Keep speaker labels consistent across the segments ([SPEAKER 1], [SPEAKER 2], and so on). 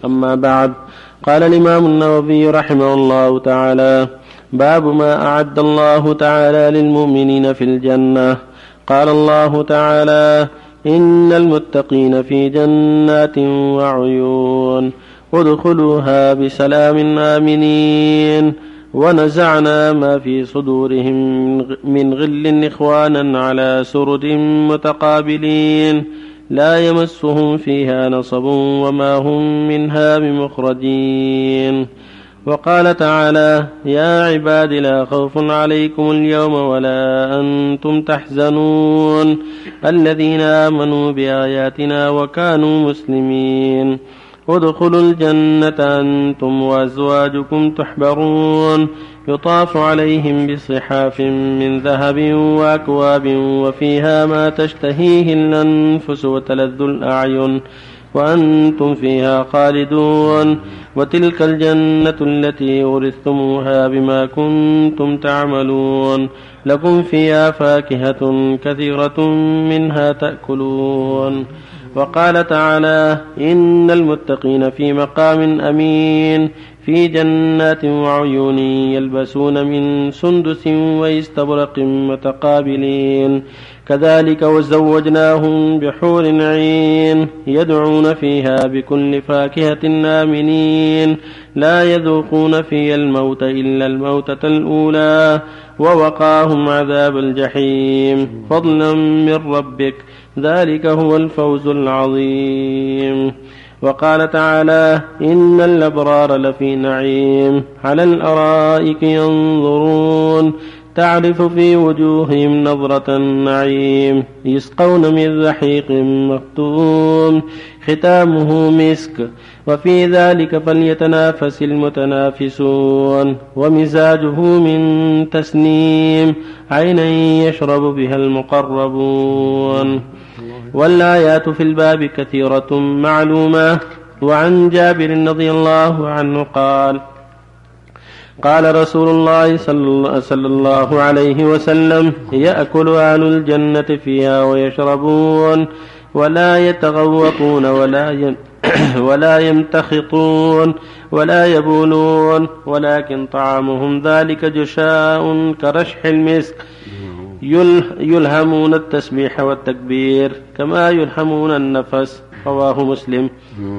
[SPEAKER 1] أما بعد. قال الإمام النووي رحمه الله تعالى: باب ما أعد الله تعالى للمؤمنين في الجنة. قال الله تعالى: إن المتقين في جنات وعيون ادخلوها بسلام آمنين ونزعنا ما في صدورهم من غل إخوانا على سرر متقابلين لا يمسهم فيها نصب وما هم منها بمخرجين. وقال تعالى: يا عباد لا خوف عليكم اليوم ولا أنتم تحزنون الذين آمنوا بآياتنا وكانوا مسلمين ادخلوا الجنة أنتم وأزواجكم تحبرون يطاف عليهم بصحاف من ذهب وأكواب وفيها ما تشتهيه الأنفس وتلذ الأعين وأنتم فيها خالدون وتلك الجنة التي أورثتموها بما كنتم تعملون لكم فيها فاكهة كثيرة منها تأكلون. وقال تعالى: إن المتقين في مقام أمين في جنات وعيون يلبسون من سندس واستبرق متقابلين كذلك وزوجناهم بحور عين يدعون فيها بكل فاكهة آمنين لا يذوقون فيها الموت إلا الموتة الأولى ووقاهم عذاب الجحيم فضلا من ربك ذلك هو الفوز العظيم. وقال تعالى: إن الأبرار لفي نعيم على الأرائك ينظرون تعرف في وجوههم نظرة النعيم يسقون من رحيق مختوم ختامه مسك وفي ذلك فليتنافس المتنافسون ومزاجه من تسنيم عينا يشرب بها المقربون. والآيات في الباب كثيرة معلومة. وعن جابر رضي الله عنه قال: قال رسول الله صلى الله عليه وسلم: يأكل أهل الجنة فيها ويشربون ولا يتغوطون ولا يمتخطون ولا يبولون ولكن طعامهم ذلك جشاء كرشح المسك يلهمون التسبيح والتكبير كما يلهمون النفس. رواه مسلم.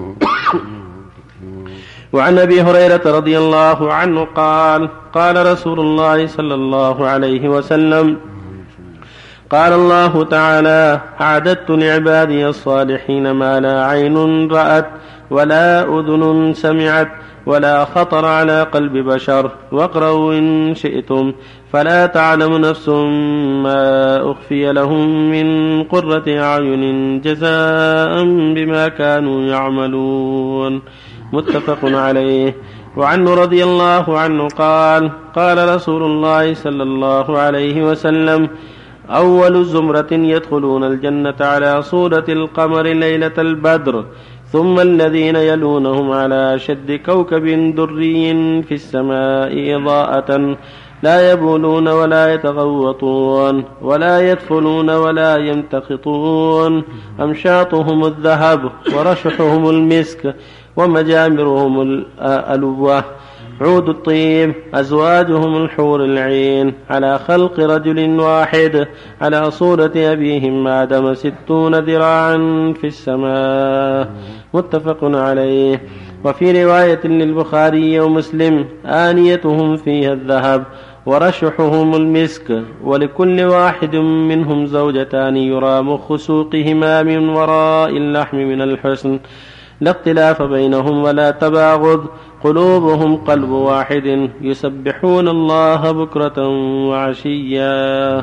[SPEAKER 1] وعن أبي هريرة رضي الله عنه قال: قال رسول الله صلى الله عليه وسلم: قال الله تعالى: أعددت لعبادي الصالحين ما لا عين رأت ولا أذن سمعت ولا خطر على قلب بشر واقرأوا إن شئتم فلا تعلم نفس ما أخفي لهم من قرة أعين جزاء بما كانوا يعملون. متفق عليه. وعنه رضي الله عنه قال: قال رسول الله صلى الله عليه وسلم: أول زمرة يدخلون الجنة على صورة القمر ليلة البدر ثم الذين يلونهم على شد كوكب دري في السماء إضاءة لا يبولون ولا يتغوطون ولا يدفلون ولا يمتخطون أمشاطهم الذهب ورشحهم المسك ومجامرهم الألوة عود الطيب أزواجهم الحور العين على خلق رجل واحد على صورة أبيهم آدم 60 ذراعا في السماء. متفق عليه. وفي رواية للبخاري ومسلم: آنيتهم فيها الذهب ورشحهم المسك ولكل واحد منهم زوجتان يرى مخ سوقهما من وراء اللحم من الحسن لا اختلاف بينهم ولا تباغض قلوبهم قلب واحد يسبحون الله بكرة وعشيا.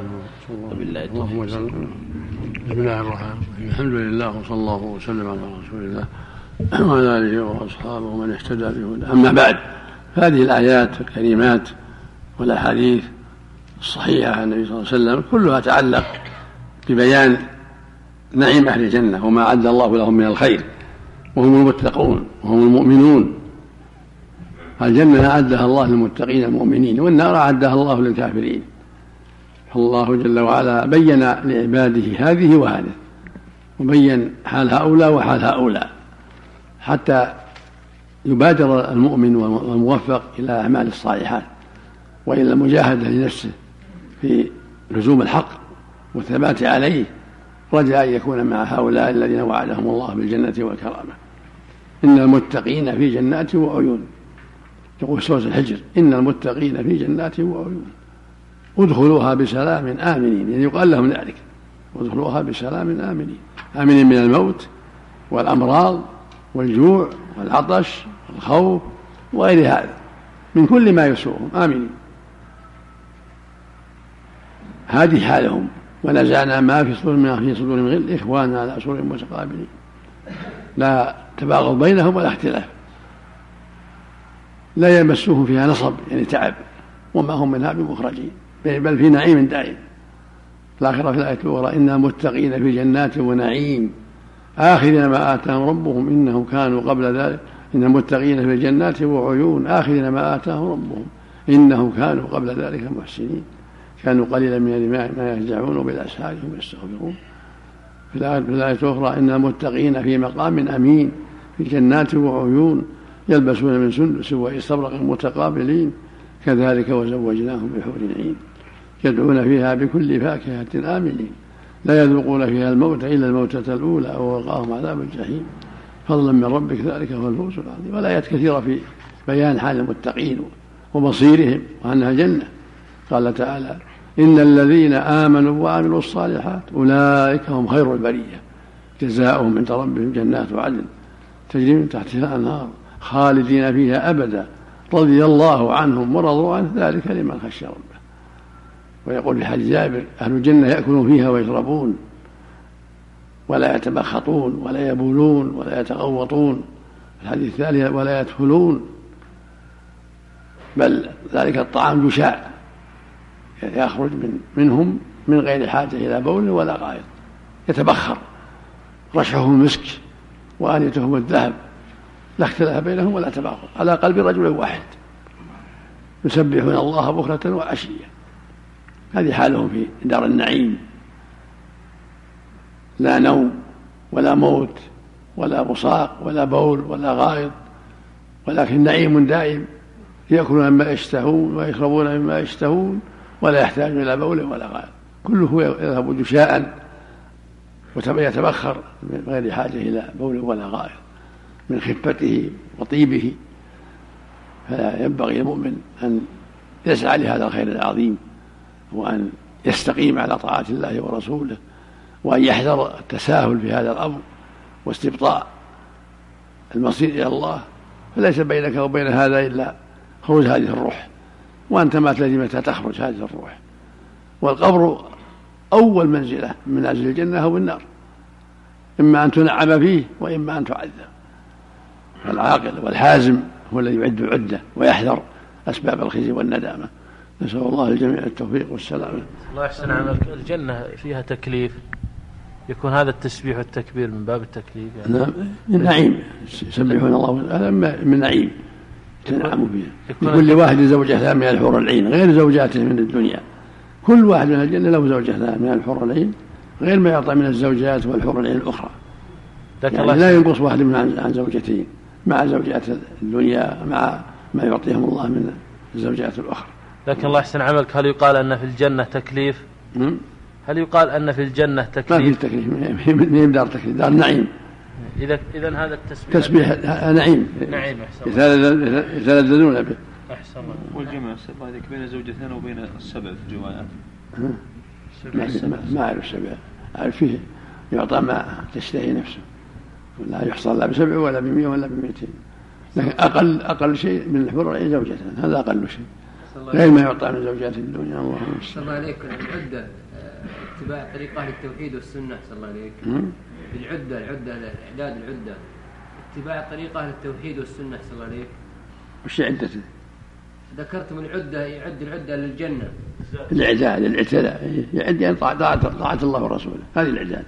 [SPEAKER 2] بسم الله الرحمن الرحيم. الحمد لله وصلى الله وسلم على رسول الله وعلى آله وأصحابه ومن اهتدى بهداه. أما بعد، هذه الآيات الكريمات والأحاديث الصحيحة عن النبي صلى الله عليه وسلم كلها تعلق ببيان نعيم أهل الجنة وما أعد الله لهم من الخير، وهم المتقون وهم المؤمنون. الجنة أعدها الله للمتقين المؤمنين، والنار أعدها الله للكافرين. الله جل وعلا بين لعباده هذه وهذه، وبين حال هؤلاء وحال هؤلاء، حتى يبادر المؤمن والموفق إلى أعمال الصالحات وإلى المجاهدة لنفسه في لزوم الحق والثبات عليه، رجاء أن يكون مع هؤلاء الذين وعدهم الله بالجنة والكرامة. إن المتقين في جنات وعيون، يقول سورة الحجر: إن المتقين في جنات وعيون ادخلوها بسلام آمنين، يعني يقال لهم ذلك: ادخلوها بسلام آمنين، آمنين من الموت والأمراض والجوع والعطش والخوف وغير هذا من كل ما يسوءهم، آمنين. هذه حالهم. ونزعنا ما في صدورهم غل إخوانا على سرر متقابلين، لا تباغض بينهم ولا اختلاف، لا يمسهم فيها نصب يعني تعب، وما هم منها بمخرجين، بل في نعيم دائم. الآخرة في الآية الأخرى: إن المتقين في جنات ونعيم آخذين ما آتاهم ربهم إنهم كانوا قبل ذلك. إن المتقين في جنات وعيون آخذين ما آتاهم ربهم إنهم كانوا قبل ذلك محسنين، كانوا قليلا من الماء ما يهجعون وبالأسحار هم يستغفرون. في الآية الأخرى: إن المتقين في مقام أمين في جنات وعيون يلبسون من سندس واستبرق متقابلين كذلك وزوجناهم بحور عين يدعون فيها بكل فاكهة آمنين لا يذوقون فيها الموت إلا الموتة الأولى ووقاهم عذاب الجحيم فضلا من ربك ذلك هو الفوز العظيم. والآيات كثيرة في بيان حال المتقين ومصيرهم وأنها جنة. قال تعالى: إن الذين آمنوا وعملوا الصالحات أولئك هم خير البرية جزاؤهم عند ربهم جنات عدن تجري من تحتها الأنهار خالدين فيها أبدا رضي الله عنهم ورضوا عنه ذلك لمن خشي ربه. ويقول في حديث جابر: أهل الجنة يأكلون فيها ويشربون ولا يتبخطون ولا يبولون ولا يتغوطون. الحديث الثاني: ولا يدخلون، بل ذلك الطعام جشاع يخرج منهم من غير حاجة إلى بول ولا غائط، يتبخر، رشحهم المسك وآنيتهم الذهب، لا اختلاف بينهم ولا تباغض، على قلب رجل واحد يسبحون الله بكرة وعشية. هذه حالهم في دار النعيم، لا نوم ولا موت ولا بصاق ولا بول ولا غائط، ولكن نعيم دائم، يأكلون مما يشتهون ويشربون مما يشتهون ولا يحتاجون إلى بول ولا غائط، كله يذهب جشاء ويتبخر من غير حاجة إلى بول ولا غائط من خفته وطيبه. فلا ينبغي المؤمن أن يسعى لهذا الخير العظيم وأن يستقيم على طاعة الله ورسوله وأن يحذر التساهل في هذا الأمر واستبطاء المصير إلى الله. فليس بينك وبين هذا إلا خروج هذه الروح، وأنت ما تدري متى تخرج هذه الروح. والقبر أول منزلة من منازل الجنة أو النار، إما أن تنعم فيه وإما أن تعذب. فالعاقل والحازم هو الذي يعد العدة ويحذر أسباب الخزي والندامة. نسأل الله الجميع التوفيق والسلامة.
[SPEAKER 1] الله يحسن عملك. الجنة فيها تكليف، يكون هذا التسبيح والتكبير من باب التكليف يعني.
[SPEAKER 2] نعم، النعيم يسبحون الله، هذا من نعيم تنعم فيه. لكل واحد زوجتان من الحور العين غير زوجاته من الدنيا، كل واحد من الجنة له زوجتان من الحور العين غير ما يعطى من الزوجات والحور العين الأخرى، يعني لا ينقص واحد من عن زوجتين مع زوجات الدنيا مع ما يعطيهم الله من الزوجات الأخرى.
[SPEAKER 1] لكن الله يحسن عملك، هل يقال أن في الجنة تكليف؟ هل يقال أن في الجنة تكليف؟
[SPEAKER 2] ما في تكليف، من دار تكليف، دار نعيم.
[SPEAKER 1] إذن هذا التسبيح
[SPEAKER 2] تسبيح نعيم،
[SPEAKER 1] نعيم
[SPEAKER 2] يتلذذون به.
[SPEAKER 1] أحسن الله.
[SPEAKER 3] والجمع هذيك بين الزوجتين وبين السبع في الروايات.
[SPEAKER 2] ما أعرف السبع، أعرف فيه يعطى ما تشتهي نفسه، لا يحصل لا ب7 ولا ب100 ولا ب200، لكن أقل شيء من الحور العين زوجتان، هذا أقل شيء غير ما يعطى من زوجات الدنيا. اللهم
[SPEAKER 4] صلى الله عليك. العدة اتباع طريق أهل التوحيد والسنة. صلى الله عليك. العدة إعداد العدة اتباع طريق أهل التوحيد والسنة. صلى الله عليك.
[SPEAKER 2] وش عدته؟
[SPEAKER 4] ذكرتم العدة، يعد العدة للجنة،
[SPEAKER 2] الإعداد الاعتداء، يعد يعني طاعة الله ورسوله، هذه الإعداد.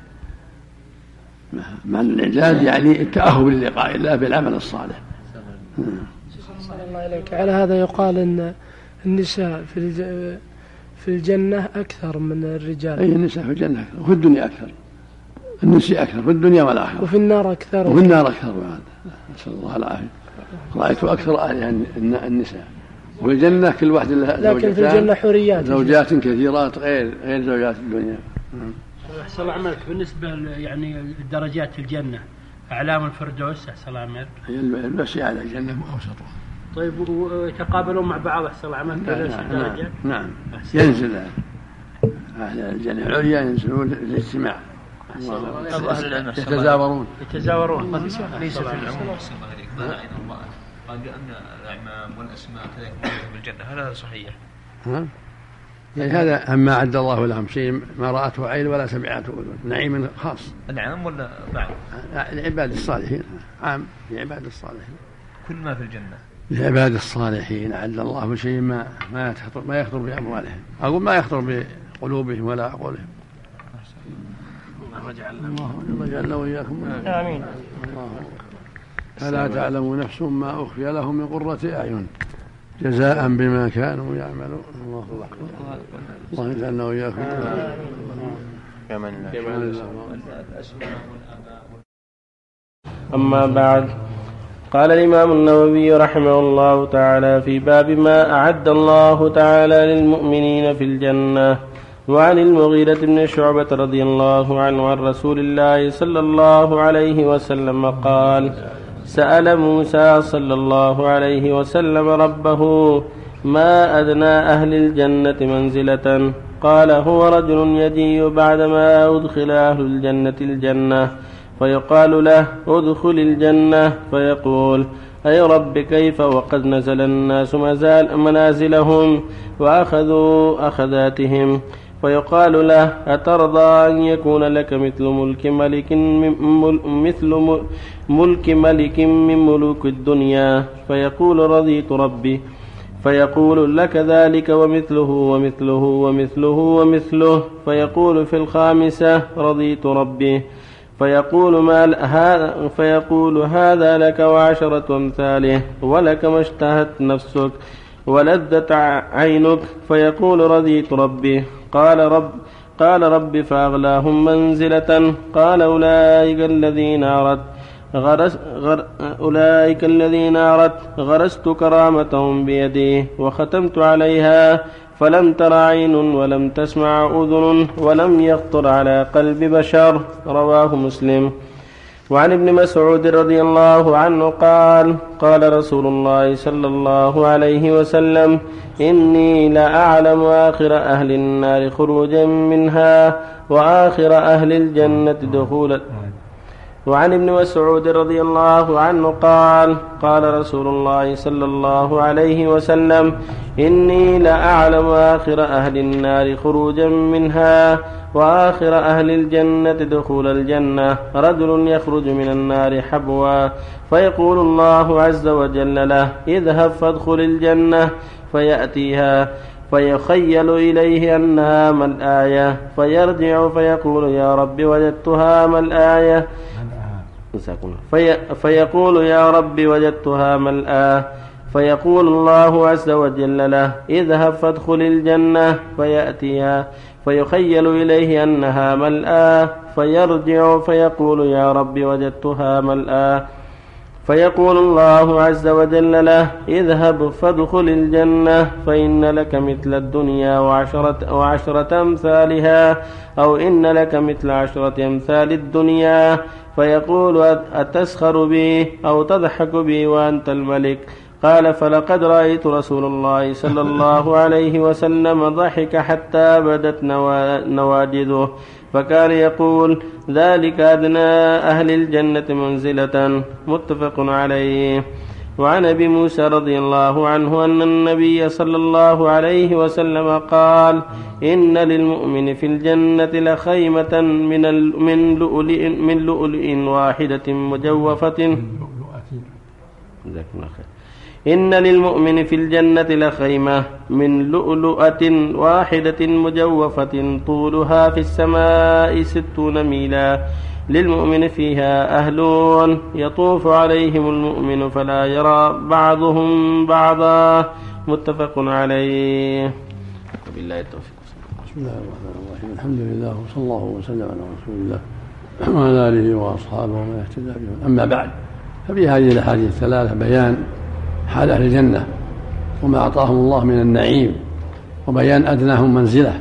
[SPEAKER 2] معنى الإعداد يعني التأهب للقاء الله بالعمل الصالح.
[SPEAKER 5] صلى الله عليك. على هذا يقال أن النساء في الجنة أكثر من الرجال.
[SPEAKER 2] أي النساء في الجنة أكثر، وفي الدنيا أكثر، النساء أكثر في الدنيا والآخرة،
[SPEAKER 5] وفي النار أكثر،
[SPEAKER 2] وفي النار أكثر. نسأل الله العافية. رأيت أكثر أهلها النساء. وفي الجنة كل واحد لها
[SPEAKER 5] لكن في الجنة حوريات،
[SPEAKER 2] زوجات كثيرات غير زوجات الدنيا.
[SPEAKER 6] أحسن الله عملك. بالنسبة يعني الدرجات في الجنة، أعلام الفردوس أحسن الله عملك
[SPEAKER 2] هي الوسيع على الجنة أوسطها.
[SPEAKER 6] طيب ويتقابلون مع بعض أحسن الله عملك؟
[SPEAKER 2] نعم ينزل أهل الجنة العليا ينزلون للاجتماع يتزاورون
[SPEAKER 3] ليس في العموم. قال بأن الأعمام والأسماء كذلك موجودة بالجنة، هل هذا صحيح؟
[SPEAKER 2] يعني هذا أما أعد الله لهم شيء ما رأته عين ولا سمعته أذن، نعيم خاص.
[SPEAKER 3] العام ولا بعد؟
[SPEAKER 2] العباد الصالحين، عام لعباد الصالحين،
[SPEAKER 3] كل ما في الجنة
[SPEAKER 2] لعباد الصالحين أعد الله شيء ما يخطر بأموالهم، أقول ما يخطر بقلوبهم ولا عقولهم. الله جعلنا وإياكم.
[SPEAKER 6] آمين.
[SPEAKER 2] فلا تعلم نفس ما أخفي لهم من قرة أعين جزاء بما كانوا يعملون. الله أكبر. الله يجعلنا وإياكم.
[SPEAKER 1] أما بعد، قال الإمام النووي رحمه الله تعالى في باب ما أعد الله تعالى للمؤمنين في الجنة. وعن المغيرة بن شعبة رضي الله عنه عن رسول الله صلى الله عليه وسلم قال: سأل موسى صلى الله عليه وسلم ربه: ما أدنى أهل الجنة منزلة؟ قال: هو رجل يجيء بعدما أدخل أهل الجنة فيقال له: ادخل الجنة، فيقول: أي رب كيف وقد نزل الناس منازلهم وأخذوا أخذاتهم؟ فيقال له: أترضى أن يكون لك مثل ملك من ملوك الدنيا؟ فيقول: رضيت ربي. فيقول: لك ذلك ومثله ومثله ومثله ومثله. فيقول في الخامسة: رضيت ربي. فيقول: هذا لك وعشرة أمثاله، ولك ما اشتهت نفسك ولذت عينك. فيقول: رضيت ربي. قال رب فأغلاهم منزلة. قال: أولئك الذين أردت غرست كرامتهم بيدي وختمت عليها، فلم تر عين ولم تسمع أذن ولم يخطر على قلب بشر. رواه مسلم. وعن ابن مسعود رضي الله عنه قال: قال رسول الله صلى الله عليه وسلم: إني لأعلم آخر أهل النار خروجا منها وآخر أهل الجنة دخولا. وعن ابن مسعود رضي الله عنه قال: قال رسول الله صلى الله عليه وسلم: إني لأعلم آخر أهل النار خروجا منها وآخر أهل الجنة دخول الجنة رجل يخرج من النار حبوا، فيقول الله عز وجل له: اذهب فادخل الجنة، فيأتيها فيخيل إليه أنها ما الآية، فيرجع فيقول: يا رب وجدتها ما الآية، فيقول: يا رب وجدتها ما الآية، فيقول الله عز وجل له: اذهب فادخل الجنة، فيأتيها فيخيل إليه أنها ملآة، فيرجع فيقول: يا رب وجدتها ملآة، فيقول الله عز وجل له: اذهب فادخل الجنة، فإن لك مثل الدنيا وعشرة أمثالها، أو إن لك مثل 10 أمثال الدنيا. فيقول: أتسخر بي أو تضحك بي وأنت الملك؟ قال: فلقد رأيت رسول الله صلى الله عليه وسلم ضحك حتى بدت نواجذه، فكان يقول: ذلك أدنى أهل الجنة منزلة. متفق عليه. وعن أبي موسى رضي الله عنه أن النبي صلى الله عليه وسلم قال: إن للمؤمن في الجنة لخيمة من لؤلؤ واحدة مجوفة. إن للمؤمن في الجنة لخيمة من لؤلؤة واحدة مجوفة طولها في السماء 60 ميلا، للمؤمن فيها أهلون يطوف عليهم المؤمن فلا يرى بعضهم بعضا. متفق عليه. وبالله التوفيق.
[SPEAKER 2] بسم الله الرحمن الرحيم. الحمد لله وصلى الله وسلم على رسول الله وعلى آله وأصحابه ومن اهتدى بهم. أما بعد، ففي هذه الأحاديث الثلاثة بيان حال أهل الجنة وما أعطاهم الله من النعيم، وبيان أدناهم منزلة،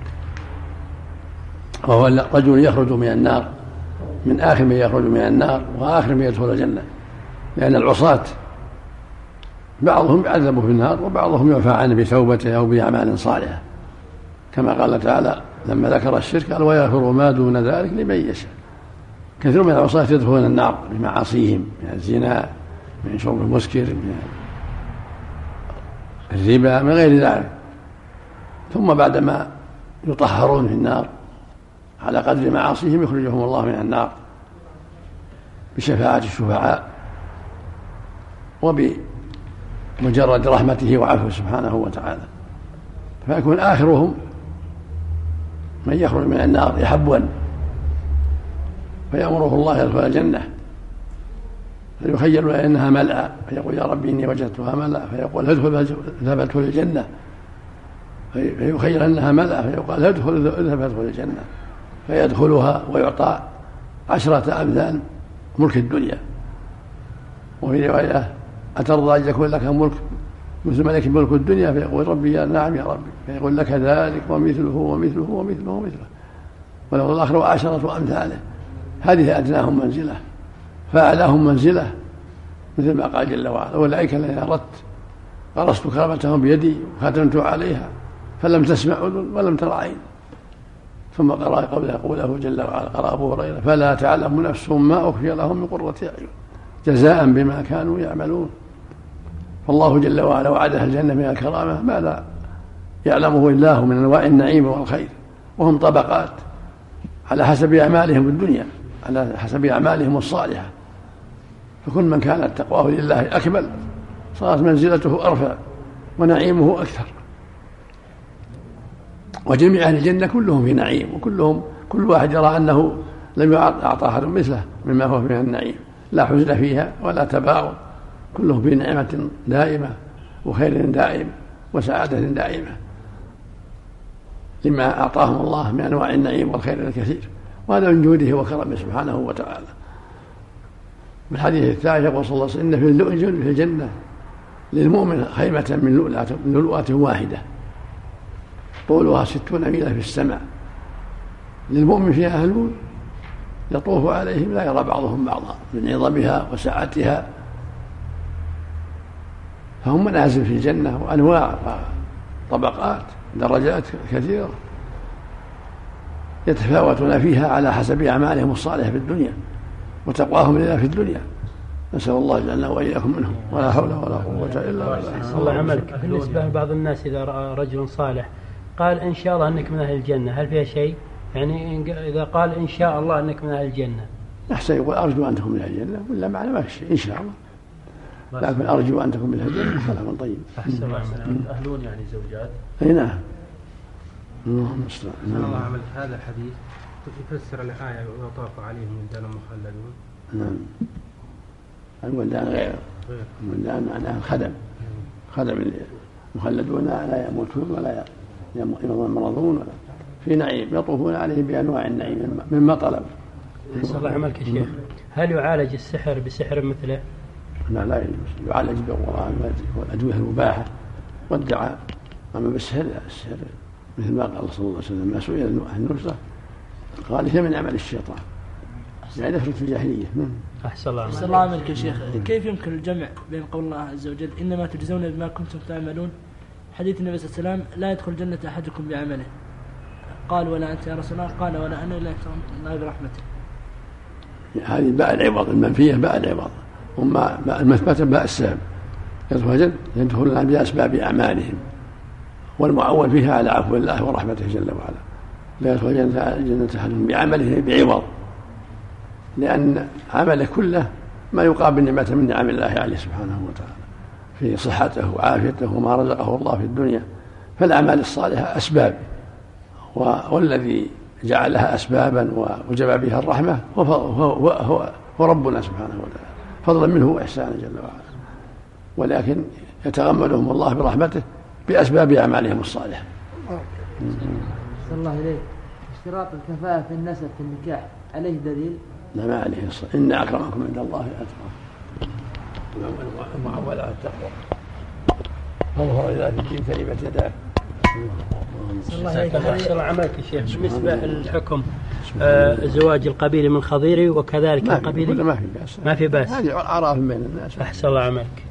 [SPEAKER 2] وهو رجل يخرج من النار من آخر من يخرج من النار وآخر من يدخل الجنة، لأن العصاة بعضهم يعذب في النار وبعضهم يعفى عنه بتوبته أو بأعمال صالحة، كما قال تعالى لما ذكر الشرك قال ويغفر ما دون ذلك لمن يشاء. كثير من العصاة يدخلون النار بمعاصيهم من الزنا، من شرب المسكر، من الربا، من غير ذلك، ثم بعدما يطهرون في النار على قدر معاصيهم يخرجهم الله من النار بشفاعة الشفعاء وبمجرد رحمته وعفوه سبحانه وتعالى، فيكون آخرهم من يخرج من النار يحبون فيأمره الله يدخل الجنة فيخيل أنها ملأى فيقول يا ربي إني وجدتها ملأى فيقول اذهب ادخل الجنة، فيخيل أنها ملأى فيقول اذهب ادخل الجنة، فيدخلها ويعطى 10 أمثال ملك الدنيا. وفي رواية أترضى أن يكون لك ملك مثل ملك الدنيا؟ فيقول ربي نعم يا ربي، فيقول لك ذلك ومثله ومثله ومثله ومثله، وله الآخر 10 أمثاله. هذه أدناهم منزلة، فأعلاهم منزلة مثل ما قال جل وعلا أولئك الذين أردت غرست كرامتهم بيدي وختمت عليها فلم تسمع أذن ولم تر عين. ثم قرأ قوله جل وعلا قرأ أبو هريرة فلا تعلم نفس ما أخفي لهم من قرة أعين جزاء بما كانوا يعملون. فالله جل وعلا وعدها الجنة من الكرامة ما لا يعلمه إلا هو من أنواع النعيم والخير، وهم طبقات على حسب أعمالهم في الدنيا، على حسب أعمالهم الصالحة، فكل من كانت تقواه لله أكمل صارت منزلته أرفع ونعيمه أكثر. وجميع أهل الجنة كلهم في نعيم، كل واحد يرى أنه لم يعطى أحد مثله مما هو من النعيم، لا حزن فيها ولا تباغض، كلهم في نعمة دائمة وخير دائم وسعادة دائمة لما أعطاهم الله من أنواع النعيم والخير الكثير، وهذا من جوده وكرمه سبحانه وتعالى. في الحديث الثالث يقول صلى الله عليه وسلم إن في الجنة للمؤمن خيمة من لؤلؤة واحدة طولها 60 ميلا في السماء، للمؤمن فيها أهلون يطوف عليهم لا يرى بعضهم بعضا من عظمها وسعتها. فهم منازل في الجنة وأنواع وطبقات درجات كثيرة يتفاوتون فيها على حسب أعمالهم الصالحة في الدنيا وتقواهم لله في الدنيا. نسأل الله جعلنا وإياكم منهم، ولا حول ولا قوة إلا بالله.
[SPEAKER 6] الله عملك. بالنسبة لبعض الناس إذا رأى رجل صالح قال إن شاء الله أنك من أهل الجنة، هل فيها شيء؟ يعني إذا قال إن شاء الله أنك من أهل الجنة
[SPEAKER 2] أحسن يقول أرجو أن تكون من أهل الجنة، ولا معنى ما في شيء إن شاء الله، لكن أرجو أن تكون من أهل الجنة كلام طيب.
[SPEAKER 6] أحسن أهلون يعني زوجات.
[SPEAKER 2] أي نعم.
[SPEAKER 7] الله عملت هذا الحديث يفسر الآية ويطاف عليهم ولدان مخلدون.
[SPEAKER 2] نعم. الولدان غير الولدان معناها خدم المخلدون لا يموتون ولا يمرضون ولا في نعيم يطوفون عليهم بأنواع النعيم مما طلب.
[SPEAKER 6] نسأل الله عملك يا شيخ. هل يعالج السحر بسحر مثله؟
[SPEAKER 2] لا يجوز، يعالج بالقرآن والأدوية المباحة والدعاء، أما بالسحر لا. السحر مثل ما قال صلى الله عليه وسلم ما سئل عن النصرة قال هي من عمل الشيطان، يعني نفرة في الجاهلية.
[SPEAKER 6] أحسن الله
[SPEAKER 8] أحسن الله عملك يا شيخ. كيف يمكن الجمع بين قول الله عز وجل إنما تجزون بما كنتم تعملون، حديث النبي صلى الله عليه وسلم لا يدخل الجنة أحدكم بعمله، قال ولا أنت يا رسول الله، قال ولا أنا إلا الله برحمته.
[SPEAKER 2] هذه باء العوض المنفية باء العوض، وما المثبتة باء السبب. يدخلون بأسباب أعمالهم، والمعول فيها على عفو الله ورحمته جل وعلا. لا يدخل الجنة أحدهم بعمله بعوض، لأن عمله كله ما يقابل نعمة من نعم الله عليه سبحانه وتعالى في صحته وعافيته وما رزقه الله في الدنيا. فالأعمال الصالحة أسباب، والذي جعلها أسبابا وجب بها الرحمة هو ربنا سبحانه وتعالى فضلا منه وإحسانا جل وعلا، ولكن يتغمدهم الله برحمته بأسباب أعمالهم الصالحة.
[SPEAKER 9] صلى الله عليه. اشتراط الكفاءة في النسب في النكاح عليه دليل؟
[SPEAKER 2] لا ما عليه. إن أكرمكم عند الله أتقاكم. المعول على التقوى. انظر إلى في الدين كلمة يداه.
[SPEAKER 6] الله عملك يا شيخ. بالنسبة للحكم زواج القبيلة من خضيري وكذلك القبيلة
[SPEAKER 2] ما في بأس.
[SPEAKER 6] ما في بأس.
[SPEAKER 2] هذه أعراف بين الناس.
[SPEAKER 6] أحسن الله عملك.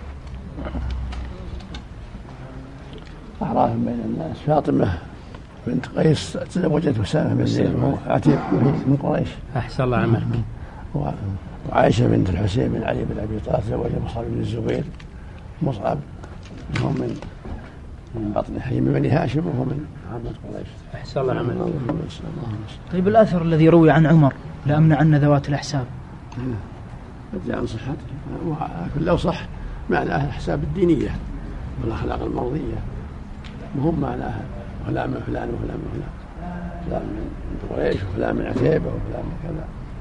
[SPEAKER 2] أعراف بين الناس. فاطمة بنت قيس تزوجت أسامة بن زيد عتيق من قريش.
[SPEAKER 6] أحسن الله عملك.
[SPEAKER 2] وعائشة بنت الحسين بن علي بن أبي طالب تزوج مصعب بن الزبير. مصعب هم من بطن حي من بني هاشم وهو من عامة قريش.
[SPEAKER 6] أحسن الله عملك.
[SPEAKER 10] طيب الأثر الذي روي عن عمر لأمنعن ذوات الأحساب
[SPEAKER 2] جاء عن صحته، لكن لو صح معناه الأحساب الدينية والأخلاق المرضية، وهم معناها فلان من فلان وفلان من فلان، فلان من قريش وفلان من عتيبة وفلان من كذا.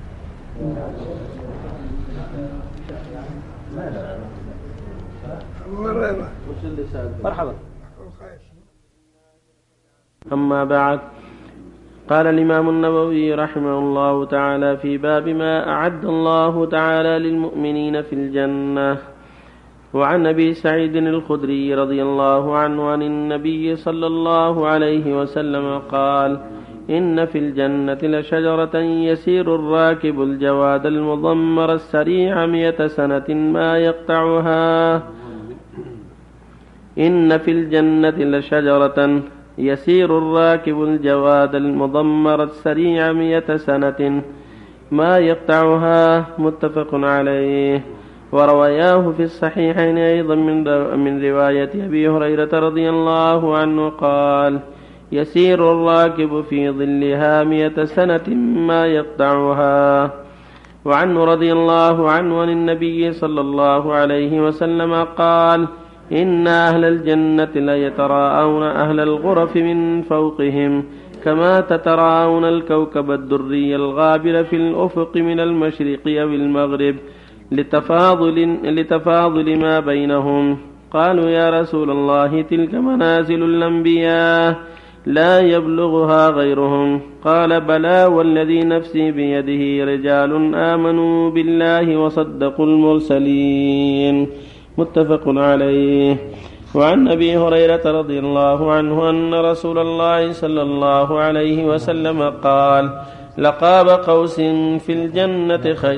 [SPEAKER 6] مرحبا.
[SPEAKER 1] أما بعد، قال الإمام النووي رحمه الله تعالى في باب ما أعد الله تعالى للمؤمنين في الجنة. وعن أبي سعيد الخدري رضي الله عنه عن النبي صلى الله عليه وسلم قال: إن في الجنة لشجرة يسير الراكب الجواد المضمر السريع 100 سنة ما يقطعها. إن في الجنة لشجرة يسير الراكب الجواد المضمر السريع 100 سنة ما يقطعها. متفق عليه. ورواياه في الصحيحين أيضا من رواية أبي هريرة رضي الله عنه قال: يسير الراكب في ظلها 100 سنة ما يقطعها. وعنه رضي الله عنه عن النبي صلى الله عليه وسلم قال: إن أهل الجنة ليتراءون أهل الغرف من فوقهم كما تتراءون الكوكب الدري الغابر في الأفق من المشرق أو المغرب لتفاضل ما بينهم. قالوا: يا رسول الله، تلك منازل الأنبياء لا يبلغها غيرهم. قال: بلى والذي نفسي بيده، رجال آمنوا بالله وصدقوا المرسلين. متفق عليه. وعن أبي هريرة رضي الله عنه أن رسول الله صلى الله عليه وسلم قال: لقاب قوس في الجنة خير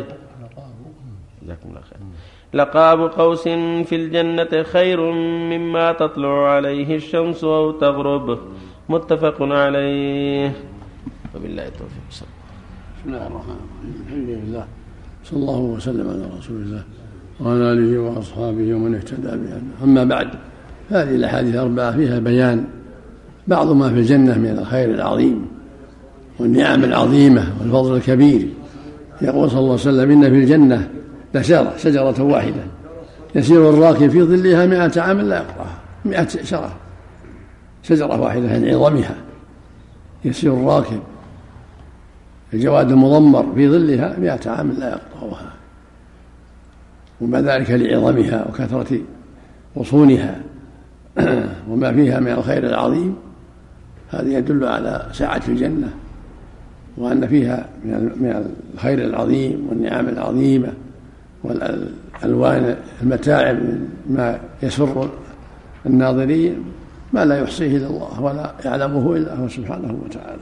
[SPEAKER 1] لقاب قوس في الجنة خير مما تطلع عليه الشمس أو تغرب. متفق عليه. وبالله التوفيق.
[SPEAKER 2] بسم الله الرحمن الرحيم. الحمد لله، صلى الله وسلم على رسول الله وعلى آله وأصحابه ومن اهتدى بهداه. أما بعد، هذه الأحاديث الأربعة فيها بيان بعض ما في الجنة من الخير العظيم والنعم العظيمة والفضل الكبير. يقول صلى الله عليه وسلم: إن في الجنة شجرة واحدة يسير الراكب في ظلها 100 عام لا يقطعها. 100 شجرة واحدة يعني عظمها، يسير الراكب الجواد المضمر في ظلها 100 عام لا يقطعها. وما ذلك لعظمها وكثرة غصونها وما فيها من الخير العظيم. هذا يدل على سعة الجنة، وأن فيها من الخير العظيم والنعم العظيمة والألوان المتاعب ما يسر الناظرين ما لا يحصيه إلا الله ولا يعلمه إلا هو سبحانه وتعالى.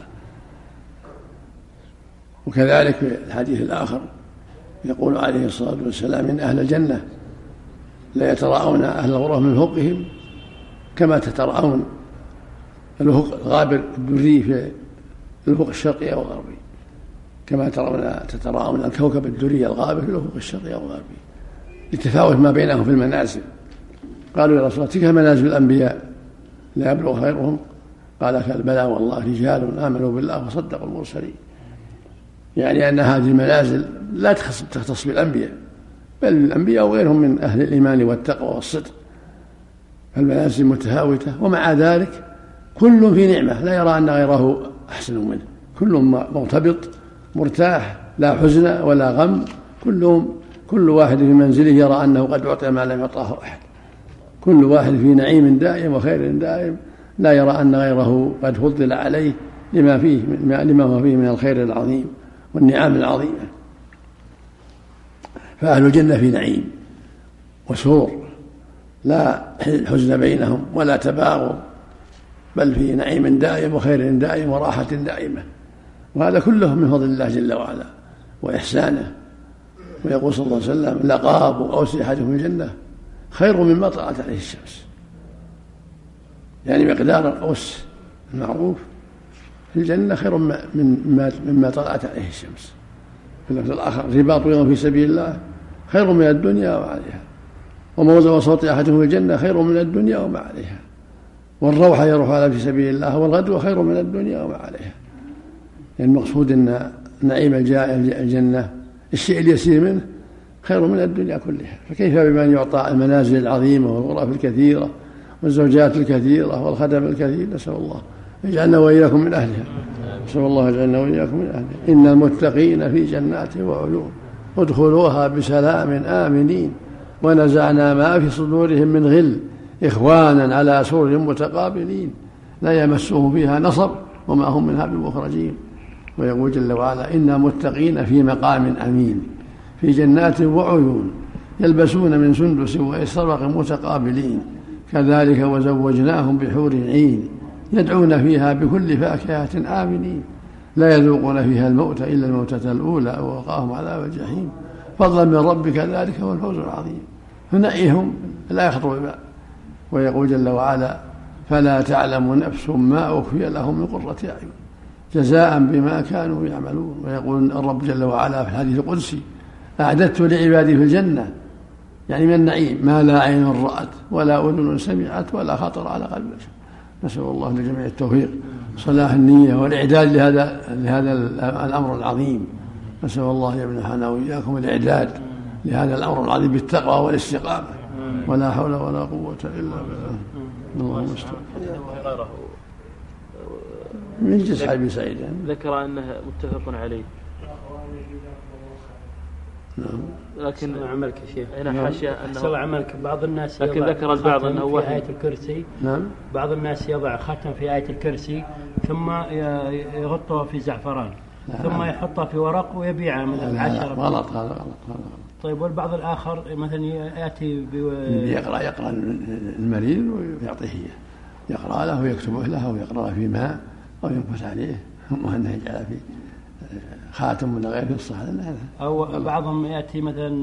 [SPEAKER 2] وكذلك في الحديث الآخر يقول عليه الصلاة والسلام: إن أهل الجنة لا يتراءون أهل الغرف من فوقهم كما تتراءون الغابر الدري في الأفق الشرقي أو الغربي، كما تتراءون الكوكب الدري الغابر في الأفق الشرقي أو الغربي، للتفاوت ما بينهم في المنازل. قالوا: يا رسول الله، تلك منازل الأنبياء لا يبلغ خيرهم؟ قال: بلى والله، رجال آمنوا بالله وصدقوا المرسلين. يعني أن هذه المنازل لا تختص بالأنبياء، بل الأنبياء وغيرهم من أهل الإيمان والتقوى والصدق، فالمنازل متفاوتة. ومع ذلك كل في نعمة لا يرى أن غيره أحسن منه، كل مرتبط مرتاح، لا حزن ولا غم، كل واحد في منزله يرى أنه قد أعطي ما لم يعطاه أحد، كل واحد في نعيم دائم وخير دائم، لا يرى أن غيره قد فضل عليه لما هو فيه من الخير العظيم والنعم العظيمة. فأهل الجنة في نعيم، وسرور، لا حزن بينهم ولا تباغض، بل في نعيم دائم وخير دائم وراحة دائمة. وهذا كله من فضل الله جل وعلا وإحسانه. ويقول صلى الله عليه وسلم: لقاب أوس أحدكم في الجنة خير مما طلعت عليه الشمس. يعني مقدار القوس المعروف في الجنة خير مما طلعت عليه الشمس. في اللفظ الآخر: رباط يوم في سبيل الله خير من الدنيا وعليها، وموضع وصوت أحدهم في الجنة خير من الدنيا وما عليها، والروح يروح على في سبيل الله والغدوة خير من الدنيا وما عليها. يعني المقصود أن نعيم الجنة الشيء اليسير منه خير من الدنيا كلها، فكيف بمن يعطى المنازل العظيمة والغرف الكثيرة والزوجات الكثيرة والخدم الكثير؟ نسأل الله يجعلنا وإياكم من أهلها. نسأل الله يجعلنا وإياكم من أهلها. إن المتقين في جنات وعيون ادخلوها بسلام آمنين ونزعنا ما في صدورهم من غل إخوانا على سرر متقابلين لا يمسهم فيها نصب وما هم منها بمخرجين. ويقول جل وعلا: إن متقين في مقام أمين في جنات وعيون يلبسون من سندس واستبرق متقابلين كذلك وزوجناهم بحور عين يدعون فيها بكل فاكهة آمنين لا يذوقون فيها الموت إلا الموتة الأولى ووقاهم عذاب الجحيم فضلا من ربك ذلك هو الفوز العظيم. فنعيهم لا يخطر ببال. ويقول جل وعلا: فلا تعلم نفس ما أخفي لهم من قرة أعين جزاء بما كانوا يعملون. ويقول الرب جل وعلا في الحديث القدسي: أعددت لعبادي في الجنة، يعني من النعيم، ما لا عين رأت ولا أذن سمعت ولا خطر على قلب بشر. نسأل الله لجميع التوفيق صلاح النية والإعداد لهذا الأمر العظيم. نسأل الله يمنحنا وإياكم الإعداد لهذا الأمر العظيم بالتقوى والاستقامة، ولا حول ولا قوة إلا بالله. اللهم استغفر. من جنس أبي سعيد
[SPEAKER 1] ذكر أنه متفق عليه.
[SPEAKER 2] نعم.
[SPEAKER 6] لكن عملك يا شيخ
[SPEAKER 1] هنا حاشية أنه
[SPEAKER 6] عملك بعض الناس
[SPEAKER 1] لكن ذكر البعض أنه
[SPEAKER 6] في آية الكرسي.
[SPEAKER 2] نعم.
[SPEAKER 6] بعض الناس يضع ختم في آية الكرسي ثم يغطه في زعفران ثم يحطه في ورق ويبيعه مثلا 10.
[SPEAKER 2] غلط هذا غلط.
[SPEAKER 6] طيب والبعض الآخر مثلا يأتي
[SPEAKER 2] يقرأ المريض ويعطيه يقرأ له ويكتبه له ويقرأ في ماء أو ينفث عليه ثم أنه يجعل في خاتم من غير الصح.
[SPEAKER 6] أو بعضهم يأتي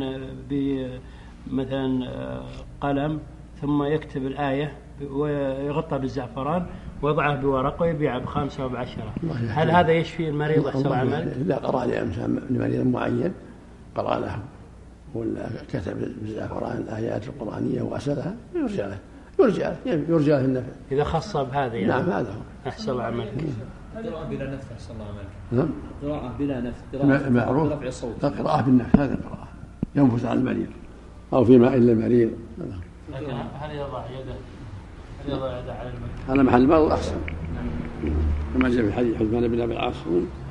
[SPEAKER 6] مثلا قلم ثم يكتب الآية ويغطى بالزعفران ويضعه بورق ويبيعه ب5 و10. هل هذا يشفي المريض أحسن عمل؟
[SPEAKER 2] إذا قرأ لمريض معين قرأ له ولا كتب بالزعفران الآيات القرآنية وغسلها يرجع له النفع
[SPEAKER 6] إذا خص بهذا يعني.
[SPEAKER 2] نعم هذا هو
[SPEAKER 6] أحسن عملك.
[SPEAKER 3] قراءة بلا نفس أحسن الله عملك.
[SPEAKER 2] نعم.
[SPEAKER 3] قراءة بلا نفس.
[SPEAKER 2] معروف.
[SPEAKER 3] رفع الصوت.
[SPEAKER 2] قراءة بالنفس هذا قراءة ينفث على المريض أو في ماء إلا المريض.
[SPEAKER 6] لكن هل يضع يده على المريض؟
[SPEAKER 2] على محل المرض أحسن. كما جاء في الحديث عثمان بن أبي العاص.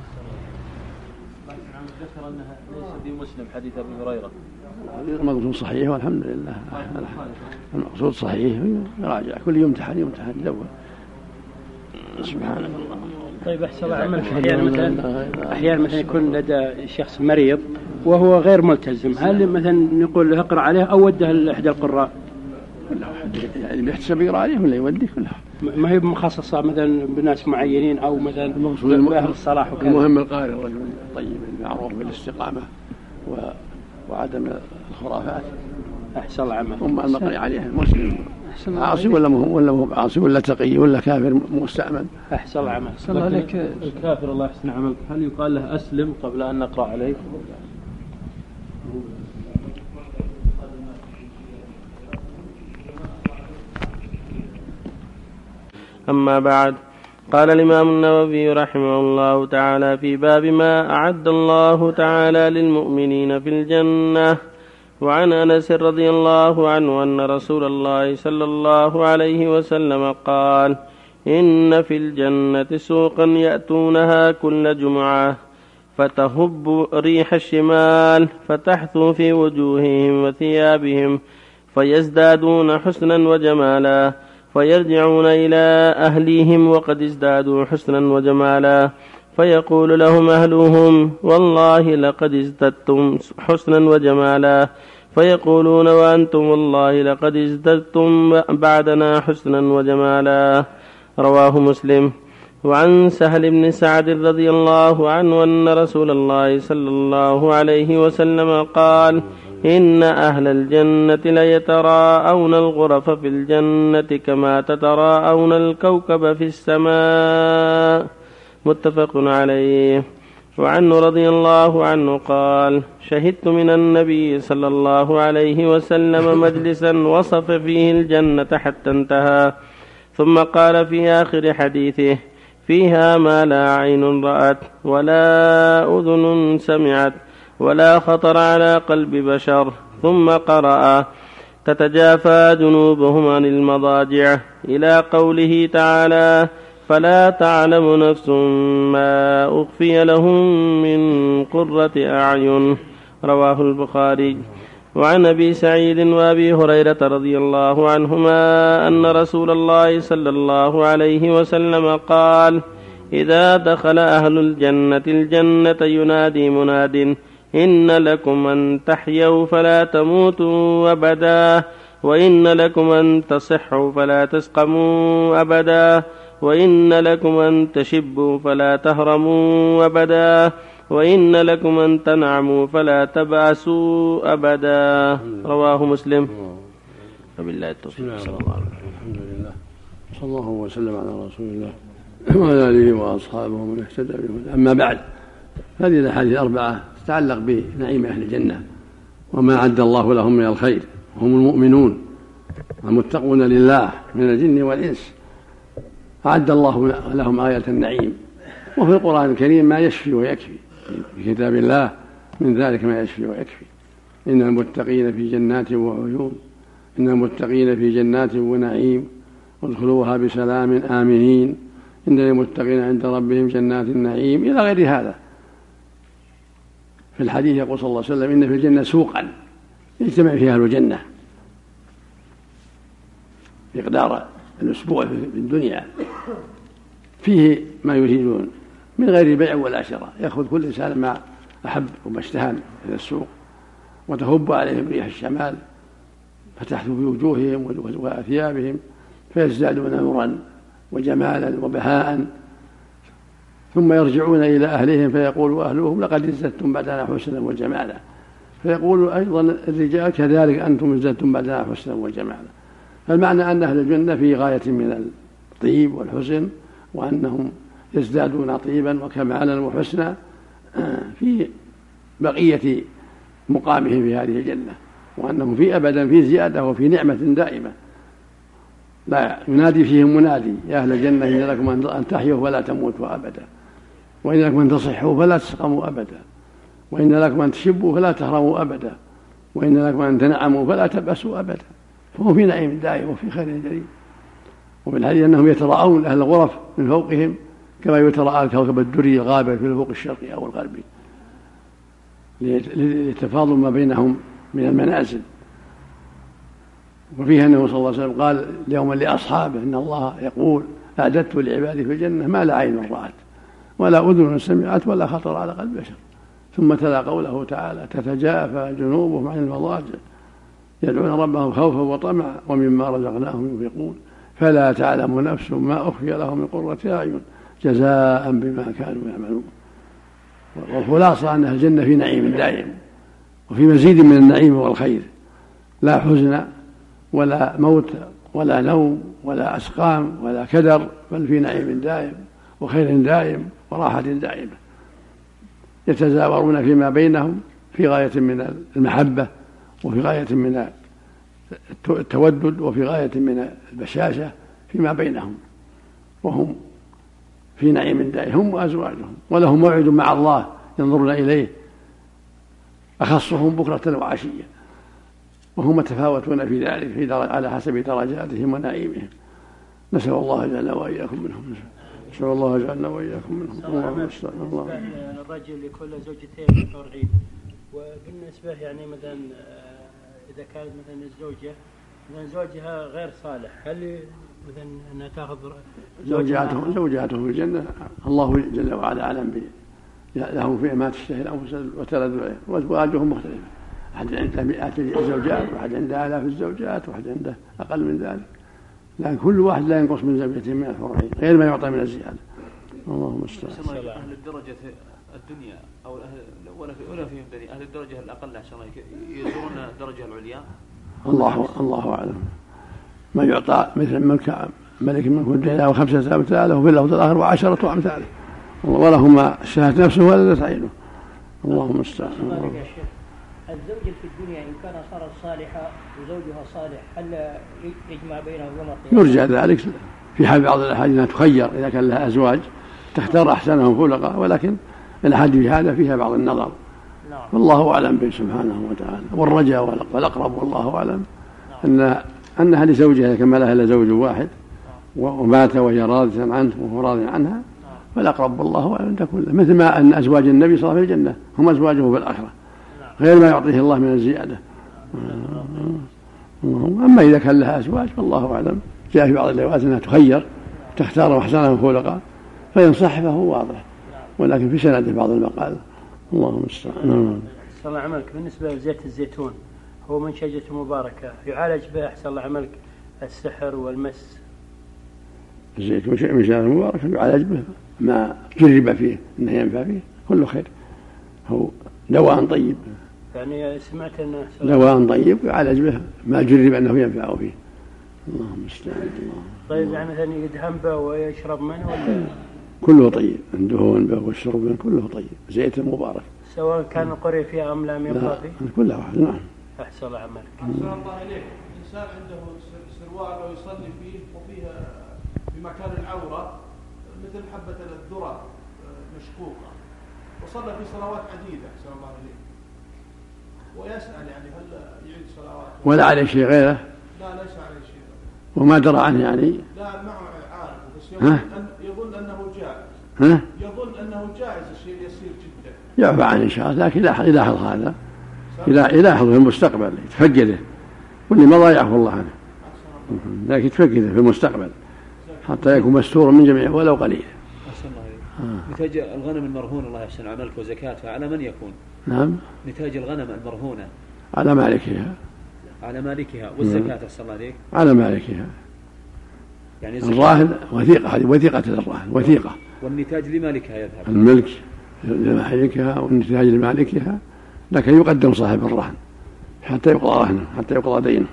[SPEAKER 1] ذكر أنها ليس في مسلم حديث أبي هريرة.
[SPEAKER 2] المقصود صحيح والحمد لله. المقصود صحيح يراجع كل يمتحن الأول. سبحان الله.
[SPEAKER 6] طيب أحسن عملك. أحيانا مثلا يكون لدى شخص مريض وهو غير ملتزم، هل مثلا نقول له اقرأ عليه أو وده لأحد القراء؟
[SPEAKER 2] يعني بيحتسب يقرأ عليه ولا يوديه كلها.
[SPEAKER 6] ما هي مخصصة مثلا بناس معينين أو مثلا بأهل الصلاح وكذا.
[SPEAKER 2] المهم القارئ الرجل الطيب المعروف بالاستقامة وعدم الخرافات.
[SPEAKER 6] أحسن العمل.
[SPEAKER 2] ثم المقرئ عليه مسلم عاصي ولا مو عاصي ولا تقي ولا كافر مستأمن.
[SPEAKER 6] أحسن العمل.
[SPEAKER 1] صلى عليك الكافر الله يحسن عملك، هل يقال له أسلم قبل أن نقرأ عليه؟ أما بعد، قال الإمام النووي رحمه الله تعالى في باب ما أعد الله تعالى للمؤمنين في الجنة. وعن أنس رضي الله عنه أن رسول الله صلى الله عليه وسلم قال: إن في الجنة سوقا يأتونها كل جمعة فتهب ريح الشمال فتحثو في وجوههم وثيابهم فيزدادون حسنا وجمالا فيرجعون إلى أهليهم وقد ازدادوا حسنا وجمالا فيقول لهم أهلهم: والله لقد ازددتم حسنا وجمالا. فيقولون وأنتم والله لقد ازددتم بعدنا حسنا وجمالا. رواه مسلم. وعن سهل بن سعد رضي الله عنه أن رسول الله صلى الله عليه وسلم قال: إن أهل الجنة ليتراءون الغرف في الجنة كما تتراءون الكوكب في السماء. متفق عليه. وعنه رضي الله عنه قال: شهدت من النبي صلى الله عليه وسلم مجلسا وصف فيه الجنة حتى انتهى، ثم قال في آخر حديثه: فيها ما لا عين رأت ولا أذن سمعت ولا خطر على قلب بشر، ثم قرأ: تتجافى جنوبهم عن المضاجع إلى قوله تعالى: فلا تعلم نفس ما أخفي لهم من قرة أعين. رواه البخاري. وعن أبي سعيد وأبي هريرة رضي الله عنهما أن رسول الله صلى الله عليه وسلم قال: إذا دخل أهل الجنة الجنة ينادي مناد: إن لكم أن تحيوا فلا تموتوا أبدا، وإن لكم أن تصحوا فلا تسقموا أبدا، وإن لكم أن تشبوا فلا تهرموا أبدا، وإن لكم أن تنعموا فلا تبأسوا أبدا. رواه مسلم. وبالله التوفيق. صلى الله عليه وسلم.
[SPEAKER 2] الحمد لله صلى الله وسلم على رسول الله وعلى آله وأصحابه ومن اهتدى بهداه. أما بعد، هذه الأحاديث الأربعة تتعلق بنعيم أهل الجنة وما أعد الله لهم من الخير، هم المؤمنون المتقون لله من الجن والإنس. أعد الله لهم آية النعيم، وفي القرآن الكريم ما يشفي ويكفي، في كتاب الله من ذلك ما يشفي ويكفي. إن المتقين في جنات وعيون، إن المتقين في جنات ونعيم وادخلوها بسلام آمنين، إن المتقين عند ربهم جنات النعيم، إلى غير هذا. في الحديث يقول صلى الله عليه وسلم: إن في الجنة سوقا يجتمع فيها أهل الجنة مقدار الأسبوع في الدنيا، فيه ما يريدون من غير بيع ولا شراء، يأخذ كل إنسان ما أحب وما اشتهى إلى السوق، وتهب عليهم ريح الشمال فتحت في وجوههم وأثيابهم فيزدادون نورا وجمالا وبهاء، ثم يرجعون إلى أهلهم فيقول أهلهم: لقد ازددتم بعدنا حسنا وجمالا. فيقول أيضا الرجال: كذلك أنتم ازددتم بعدنا حسنا وجمالا. فالمعنى أن أهل الجنة في غاية من الطيب والحسن، وأنهم يزدادون طيبا وكمالا وحسنا في بقية مقامهم في هذه الجنة، وأنهم في أبدا في زيادة وفي نعمة دائمة. لا ينادي فيهم منادي: يا أهل الجنة إن لكم أن تحيوا فلا تموتوا أبدا، وإن لكم أن تصحوا فلا تسقموا أبدا، وإن لكم أن تشبوا فلا تهرموا أبدا، وإن لكم أن تنعموا فلا تبأسوا أبدا. فهم في نعيم دائم وفي خير جليل. وفي الحديث أنهم يتراءون أهل الغرف من فوقهم كما يتراءى الكوكب الدري الغابر في الأفق الشرقي أو الغربي، للتفاضل ما بينهم من المنازل. وفيها أنه صلى الله عليه وسلم قال اليوم لأصحابه: إن الله يقول: أعددت لعبادي في الجنة ما لا عين رأت ولا أذن سمعت ولا خطر على قلب بشر. ثم تلا قوله تعالى: تتجافى جنوبهم عن المضاجع يدعون ربهم خوفا وطمعا ومما رزقناهم ينفقون فلا تعلم نفس ما أخفي لهم من قرة أعين جزاء بما كانوا يعملون. والخلاصة أن الجنة في نعيم دائم وفي مزيد من النعيم والخير، لا حزن ولا موت ولا نوم ولا أسقام ولا كدر، بل في نعيم دائم وخير دائم وراحة دائمة. يتزاورون فيما بينهم في غاية من المحبة وفي غاية من التودد وفي غاية من البشاشة فيما بينهم، وهم في نعيم دائم هم وأزواجهم، ولهم موعد مع الله ينظرون إليه أخصهم بكرة وعشية، وهم متفاوتون في ذلك على حسب درجاتهم ونعيمهم. نسأل الله جعلنا وإياكم منهم، نسأل الله جعلنا وإياكم منهم. اللهم استعان الله.
[SPEAKER 6] الرجل لكل زوجتين حور عين، وبالنسبة يعني مثلا إذا كانت مثلا الزوجة مثلا زوجها غير صالح، هل مثلا أنها تأخذ
[SPEAKER 2] زوجاته في الجنة؟ الله جل وعلا أعلم لهم في ما تشتهي الأنفس وتلذ العين، وأزواجهم مختلفة. أحد عنده 100 زوجات، واحد عنده 1000 الزوجات، واحد عنده أقل من ذلك، لكن كل واحد لا ينقص من زوجته من الحور غير ما يعطى من الزيادة. اللهم المستعان.
[SPEAKER 3] أهل الدرجة الدنيا أو ولا في الدنيا أهل الدرجة الأقل أحسن يزورون الدرجة العليا.
[SPEAKER 2] الله أعلم. ما يعطى مثل ملك الدنيا و5 أمثاله وفي اللفظ الآخر و10 أمثاله، ولهم الشهادة نفسه ولا تسعينه. اللهم المستعان.
[SPEAKER 11] الزوجة في الدنيا إن كان صارت صالحة وزوجها صالح هل يجمع بينهما؟
[SPEAKER 2] يرجى ذلك في حال بعض الأحاديث أنها تخير إذا كان لها أزواج تختار أحسنهم خلقا، ولكن الأحاديث هذا فيها بعض النظر، والله أعلم به سبحانه وتعالى. والرجاء والأقرب والله أعلم أنها لزوجها كما لها إلا زوج واحد ومات وهي راضية عنه وهو راضي عنها، والأقرب والله أعلم تكون مثل ما أن أزواج النبي صلى الله عليه وسلم في الجنة هم أزواجه في الآخرة غير ما يعطيه الله من الزيادة. أما إذا كان لها أزواج فالله أعلم. جاء في بعض الروايات أنها تخير تختار أحسنهم خلقا فينصح فهو واضح، ولكن في سنده بعض المقال. اللهم المستعان.
[SPEAKER 6] أحسن الله عملك. بالنسبة لزيت الزيتون هو منشجة مباركة يعالج به أحسن الله عملك السحر والمس.
[SPEAKER 2] الزيتون شيء من شجرة مباركة يعالج به ما جرب فيه أنه ينفع فيه كله خير، هو دواء طيب،
[SPEAKER 6] يعني سمعت أنه
[SPEAKER 2] دواء طيب يعالج به ما جرب أنه ينفع فيه. اللهم المستعان.
[SPEAKER 6] طيب يعني مثلا يدهن به ويشرب منه ولا
[SPEAKER 2] كله طيب، الدهون به والشرب منه كله طيب، زيت مبارك
[SPEAKER 6] سواء كان القرية فيها أم لم يبقى فيه
[SPEAKER 2] كلها واحد. نعم.
[SPEAKER 6] أحسن الله عملك.
[SPEAKER 12] أحسن الله إليك. إنسان عنده سروال ويصلي فيه وفيها بمكان العورة مثل حبة الذرة مشقوقة، وصلى في صلوات عديدة أحسن الله إليك، ويسأل يعني هل يعيد صلوات
[SPEAKER 2] ولا عليه شيء غيره؟
[SPEAKER 12] لا ليس عليه شيء
[SPEAKER 2] وما درى عنه يعني؟
[SPEAKER 12] لا معه عارف بس يظن أنه جائز. يظن أنه جائز الشيء يسير جدا.
[SPEAKER 2] يعفى عنه إن شاء الله، لكن يلاحظ هذا يلاحظ في المستقبل يتفقده، واللي مضى يعفو الله عنه، لكن يتفقده في المستقبل حتى يكون مستورا من جميع ولو قليل.
[SPEAKER 3] نتاج الغنم المرهون الله يحسن عملك وزكاتها على من يكون؟
[SPEAKER 2] نعم.
[SPEAKER 3] نتاج الغنم المرهونة
[SPEAKER 2] على مالكها.
[SPEAKER 3] على مالكها، والزكاة أحسن الله عليك
[SPEAKER 2] على مالكها.
[SPEAKER 3] يعني
[SPEAKER 2] الراهن وثيقة، هذه وثيقة للراهن وثيقة.
[SPEAKER 3] والنتاج لمالكها يذهب.
[SPEAKER 2] الملك لمالكها والنتاج لمالكها، لكن يقدم صاحب الرهن حتى يقضى رهنه، حتى يقضى دينه.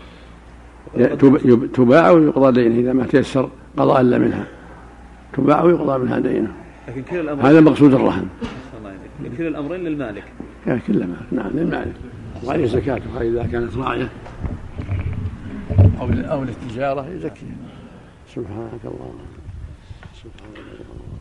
[SPEAKER 2] تباع ويقضى دينه إذا ما تيسر قضاء إلا منها، تباع ويقضى منها دينه.
[SPEAKER 3] لكن كل الأمرين
[SPEAKER 2] هذا مقصود الرهن.
[SPEAKER 3] كل الأمرين للمالك.
[SPEAKER 2] كل مالك. نعم للمالك، وعليه زكاتها إذا كانت راعية أو للتجارة يزكيها. سبحانك اللهم.